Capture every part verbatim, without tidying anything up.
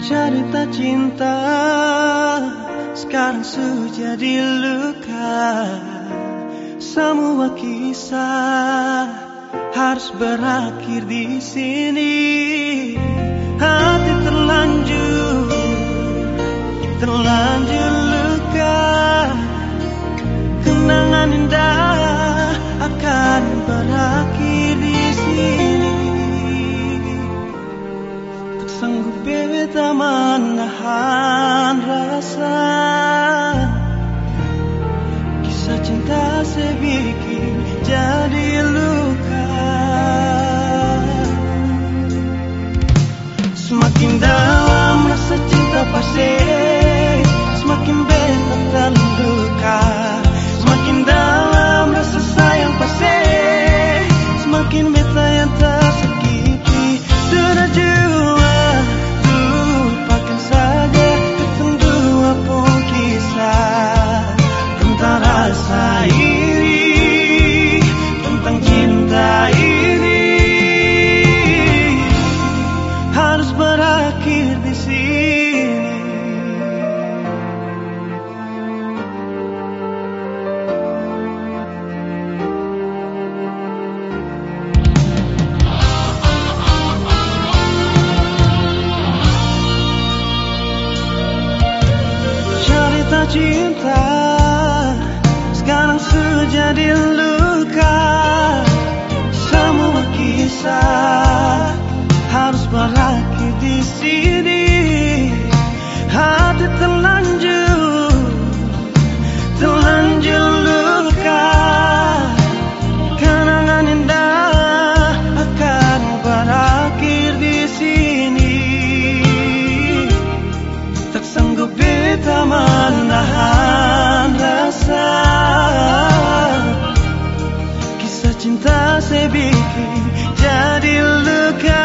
Cerita cinta sekarang sudah jadi luka. Semua kisah harus berakhir di sini. Hati terlanjur, terlanjur luka. Kenangan indah akan berakhir di sini. Tak sanggup beta menahan rasa. Kisah cinta sebikin jadi luka. Semakin dalam rasa cinta pasti, semakin beta terluka. Semakin dalam rasa sayang pasti, semakin beta yang tersakiti. Sudah jua, lupakan saja tentang dua pun kisah. Tentang rasa ini, tentang cinta ini, harus berakhir di sini. Cerita cinta sekarang sudah jadi luka. Semua kisah harus berakhir di sini. Hati terlanjur, terlanjur luka. Kenangan indah akan berakhir di sini. Tak sanggup beta menahan rasa. Kisah cinta sebikin jadi luka.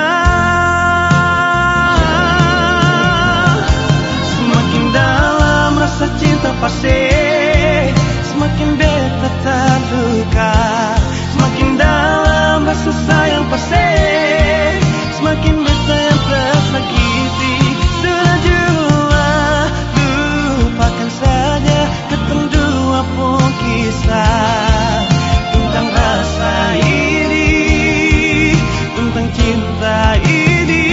Semakin dalam rasa cinta pasti, semakin beta terluka. Semakin dalam rasa sayang pasti, semakin beta yang tersakiti. Sudah jua, lupakan saja ketemu dua pun kisah. Tentang rasa ini, tentang cinta ini.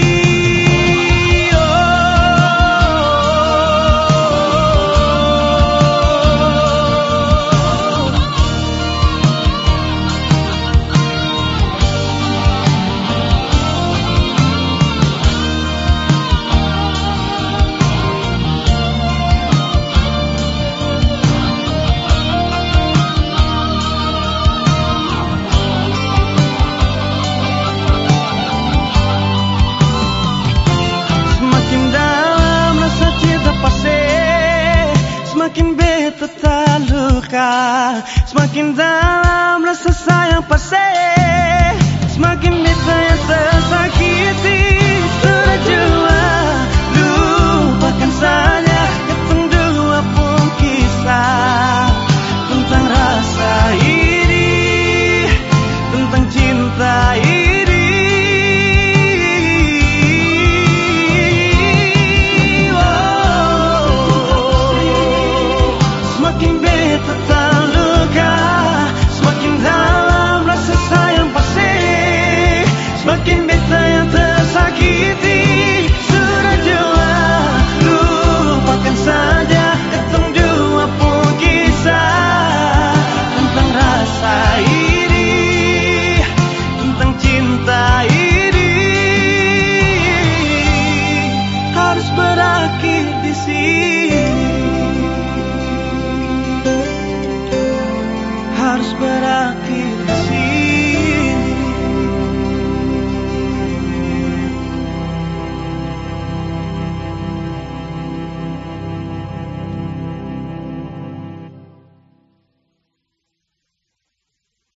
Semakin beta terluka, semakin dalam rasa sayang pasti, semakin beta yang tersakiti.